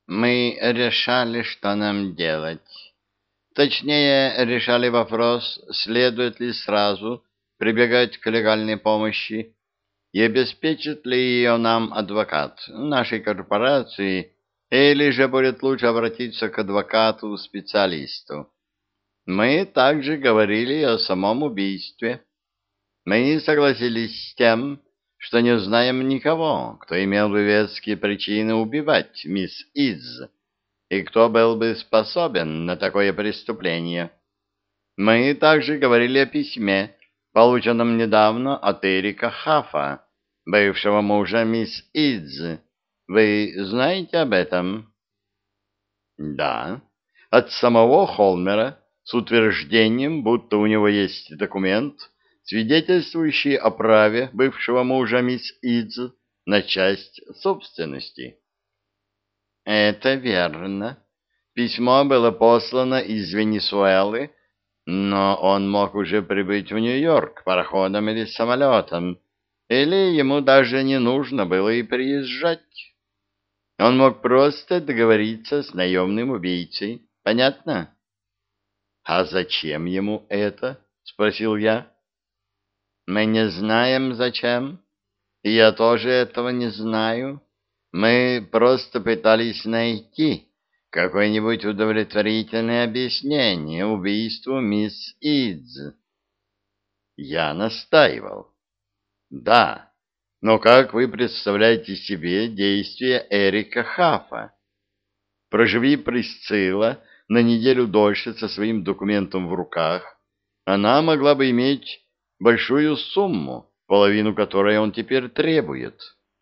Мы решали, что нам делать. Точнее, решали вопрос, следует ли сразу прибегать к легальной помощи и обеспечит ли ее нам адвокат нашей корпорации, или же будет лучше обратиться к адвокату-специалисту. Мы также говорили о самом убийстве. Мы согласились с тем, что не знаем никого, кто имел бы веские причины убивать мисс Из, и кто был бы способен на такое преступление. Мы также говорили о письме, полученном недавно от Эрика Хафа, бывшего мужа мисс Идз. Вы знаете об этом? Да, от самого Холмера с утверждением, будто у него есть документ, свидетельствующий о праве бывшего мужа мисс Идз на часть собственности. Это верно. Письмо было послано из Венесуэлы, но он мог уже прибыть в Нью-Йорк пароходом или самолетом, или ему даже не нужно было и приезжать. Он мог просто договориться с наемным убийцей. Понятно? — А зачем ему это? — спросил я. — Мы не знаем, зачем. И я тоже этого не знаю. Мы просто пытались найти какое-нибудь удовлетворительное объяснение убийству мисс Идз. Я настаивал. Да, но как вы представляете себе действия Эрика Хафа? Проживи Присцилла на неделю дольше со своим документом в руках, она могла бы иметь большую сумму, половину которой он теперь требует.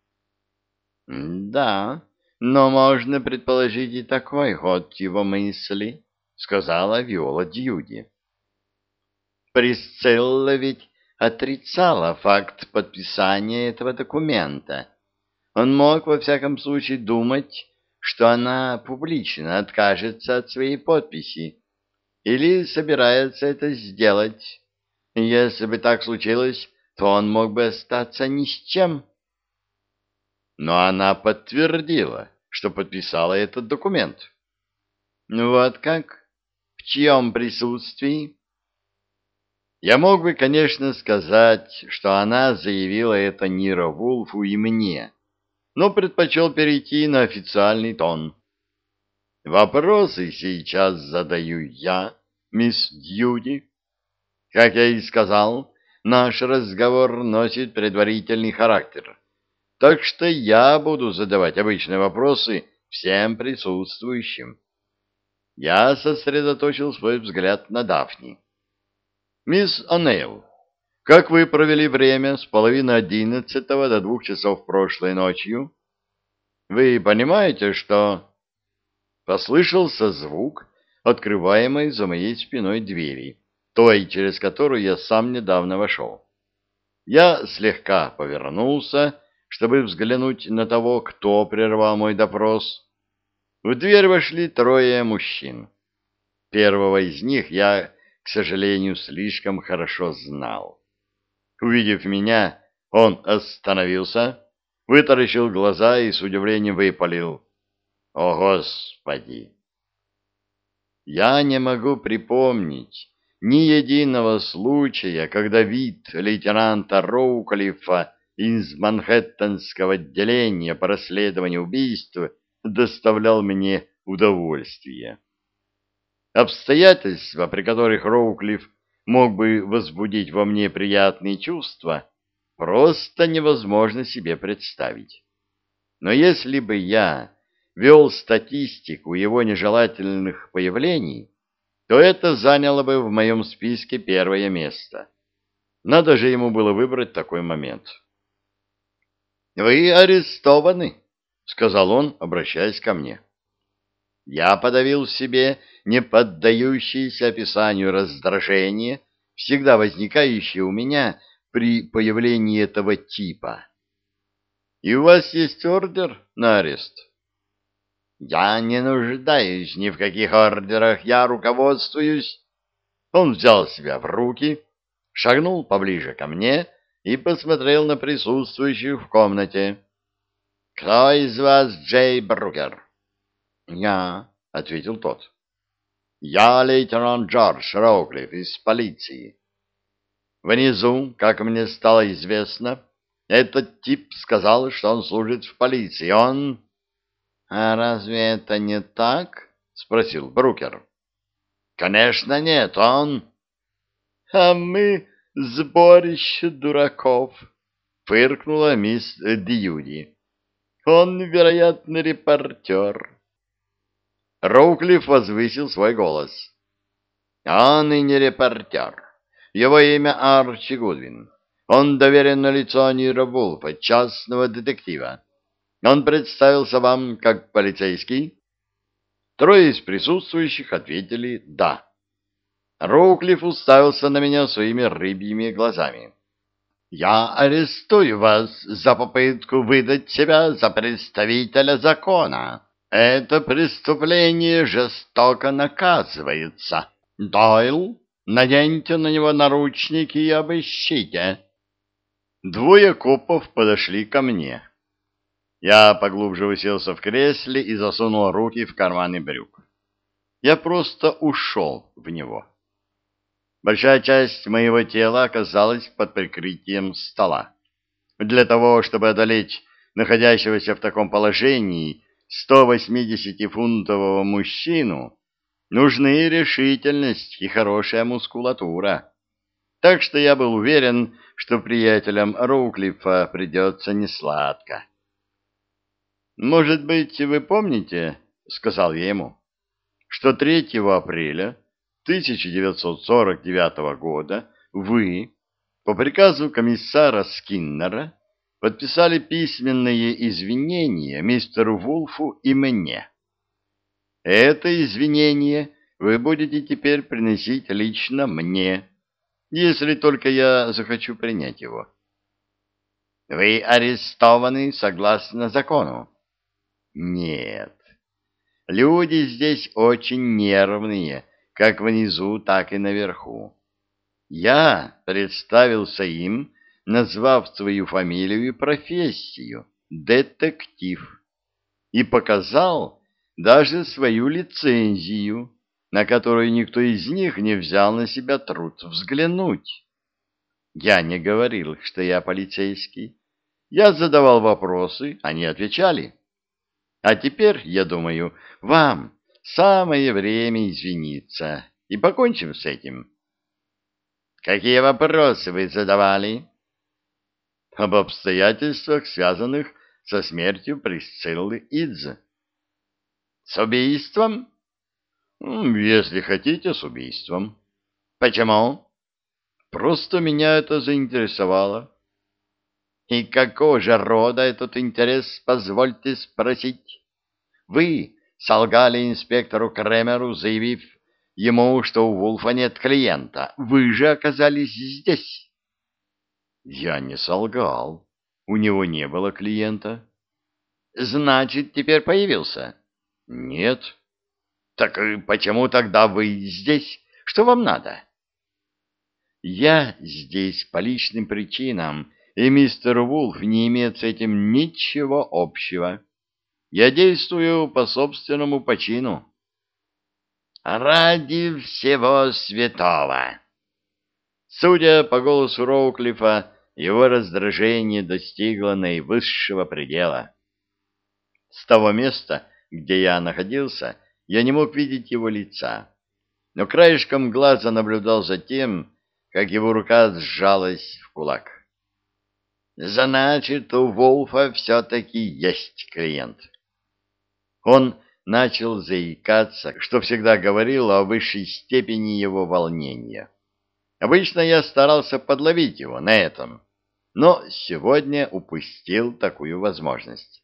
Да, но можно предположить и такой ход его мысли, сказала Виола Дьюди. Присцилла ведь отрицала факт подписания этого документа. Он мог, во всяком случае, думать, что она публично откажется от своей подписи или собирается это сделать. Если бы так случилось, то он мог бы остаться ни с чем. Но она подтвердила, что подписала этот документ. Вот как? В чьем присутствии? Я мог бы, конечно, сказать, что она заявила это Ниро Вулфу и мне, но предпочел перейти на официальный тон. Вопросы сейчас задаю я, мисс Дьюди. Как я и сказал, наш разговор носит предварительный характер, так что я буду задавать обычные вопросы всем присутствующим. Я сосредоточил свой взгляд на Дафни. «Мисс О'Нейл, как вы провели время с 10:30 до 2 часов прошлой ночью? Вы понимаете, что...» Послышался звук открываемой за моей спиной двери, той, через которую я сам недавно вошел. Я слегка повернулся, чтобы взглянуть на того, кто прервал мой допрос. В дверь вошли трое мужчин. Первого из них я, к сожалению, слишком хорошо знал. Увидев меня, он остановился, вытаращил глаза и с удивлением выпалил: «О, Господи!» Я не могу припомнить ни единого случая, когда вид лейтенанта Роуклиффа из Манхэттенского отделения по расследованию убийства доставлял мне удовольствие. Обстоятельства, при которых Роуклифф мог бы возбудить во мне приятные чувства, просто невозможно себе представить. Но если бы я вел статистику его нежелательных появлений, то это заняло бы в моем списке первое место. Надо же ему было выбрать такой момент. «Вы арестованы», — сказал он, обращаясь ко мне. Я подавил в себе не поддающееся описанию раздражение, всегда возникающее у меня при появлении этого типа. «И у вас есть ордер на арест?» «Я не нуждаюсь ни в каких ордерах, я руководствуюсь...» Он взял себя в руки, шагнул поближе ко мне и посмотрел на присутствующих в комнате. «Кто из вас Джей Брукер?» Я, — ответил тот. Я лейтенант Джордж Роуклифф из полиции. Внизу, как мне стало известно, этот тип сказал, что он служит в полиции. Он... — А разве это не так? — спросил Брукер. — Конечно нет, он... — А мы сборище дураков, — фыркнула мисс Дьюди. — Он, вероятно, репортер. Роуклифф возвысил свой голос. — Он и не репортер. Его имя Арчи Гудвин. Он доверенное лицо Ниро Вулфа, частного детектива. Он представился вам как полицейский? Трое из присутствующих ответили «да». Роуклифф уставился на меня своими рыбьими глазами. «Я арестую вас за попытку выдать себя за представителя закона. Это преступление жестоко наказывается. Дойл, наденьте на него наручники и обыщите». Двое копов подошли ко мне. Я поглубже уселся в кресле и засунул руки в карманы брюк. Я просто ушел в него. Большая часть моего тела оказалась под прикрытием стола. Для того, чтобы одолеть находящегося в таком положении 180-фунтового мужчину, нужны решительность и хорошая мускулатура. Так что я был уверен, что приятелям Роуклиффа придется несладко. «Может быть, вы помните, — сказал я ему, — что 3 апреля 1949 года вы, по приказу комиссара Скиннера, подписали письменные извинения мистеру Вулфу и мне. Это извинение вы будете теперь приносить лично мне, если только я захочу принять его. Вы арестованы согласно закону. Нет. Люди здесь очень нервные, как внизу, так и наверху. Я представился им, назвав свою фамилию и профессию — детектив, и показал даже свою лицензию, на которую никто из них не взял на себя труд взглянуть. Я не говорил, что я полицейский. Я задавал вопросы, они отвечали. А теперь, я думаю, вам самое время извиниться, и покончим с этим. Какие вопросы вы задавали? Об обстоятельствах, связанных со смертью Присциллы Идз. С убийством? Если хотите, с убийством. Почему? Просто меня это заинтересовало. И какого же рода этот интерес, позвольте спросить? Вы солгали инспектору Кремеру, заявив ему, что у Вулфа нет клиента. Вы же оказались здесь. Я не солгал. У него не было клиента. Значит, теперь появился? Нет. Так и почему тогда вы здесь? Что вам надо? Я здесь по личным причинам, и мистер Вулф не имеет с этим ничего общего. Я действую по собственному почину. Ради всего святого! Судя по голосу Роуклиффа, его раздражение достигло наивысшего предела. С того места, где я находился, я не мог видеть его лица, но краешком глаза наблюдал за тем, как его рука сжалась в кулак. Значит, у Вулфа все-таки есть клиент. Он начал заикаться, что всегда говорило о высшей степени его волнения. Обычно я старался подловить его на этом, но сегодня упустил такую возможность.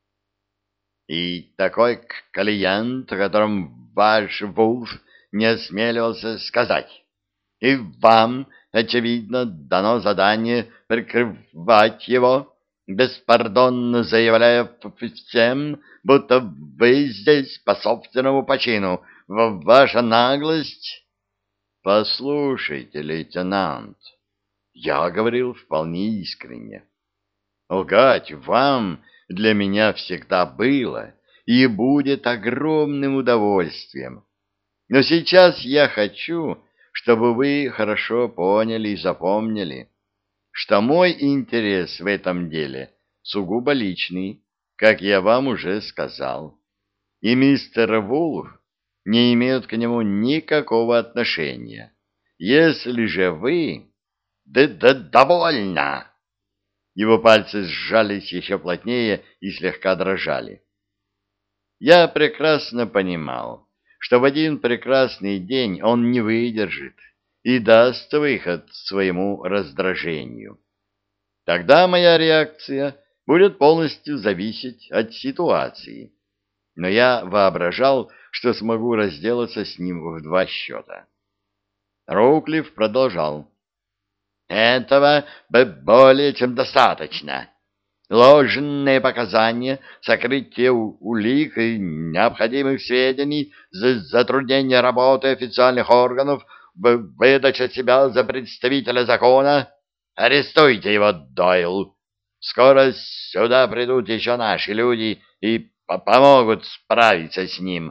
И такой клиент, о котором ваш Вулф не осмеливался сказать. И вам, очевидно, дано задание прикрывать его, беспардонно заявляя всем, будто вы здесь по собственному почину. Ваша наглость... Послушайте, лейтенант, я говорил вполне искренне. Лгать вам для меня всегда было и будет огромным удовольствием. Но сейчас я хочу, чтобы вы хорошо поняли и запомнили, что мой интерес в этом деле сугубо личный, как я вам уже сказал, и мистер Вулф не имеет к нему никакого отношения. Если же вы... Да довольно! Его пальцы сжались еще плотнее и слегка дрожали. Я прекрасно понимал, что в один прекрасный день он не выдержит и даст выход своему раздражению. Тогда моя реакция будет полностью зависеть от ситуации. Но я воображал, что смогу разделаться с ним в 2 счета. Роуклифф продолжал. Этого более чем достаточно. Ложные показания, сокрытие улик и необходимых сведений, затруднение работы официальных органов, выдача себя за представителя закона. Арестуйте его, Дойл. Скоро сюда придут еще наши люди и помогут справиться с ним.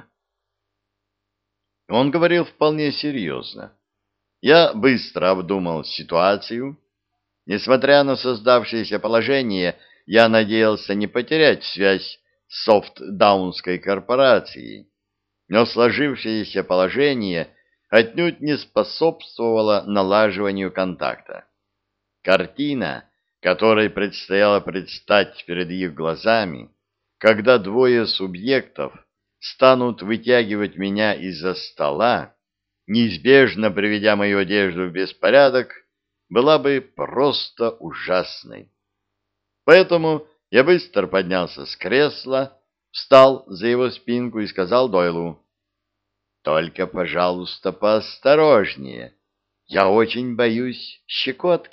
Он говорил вполне серьезно. Я быстро обдумал ситуацию. Несмотря на создавшееся положение, я надеялся не потерять связь с Софтдаунской корпорацией, но сложившееся положение отнюдь не способствовало налаживанию контакта. Картина, которой предстояло предстать перед их глазами, когда 2 субъектов станут вытягивать меня из-за стола, неизбежно приведя мою одежду в беспорядок, была бы просто ужасной. Поэтому я быстро поднялся с кресла, встал за его спинку и сказал Дойлу: «Только, пожалуйста, поосторожнее. Я очень боюсь щекотки».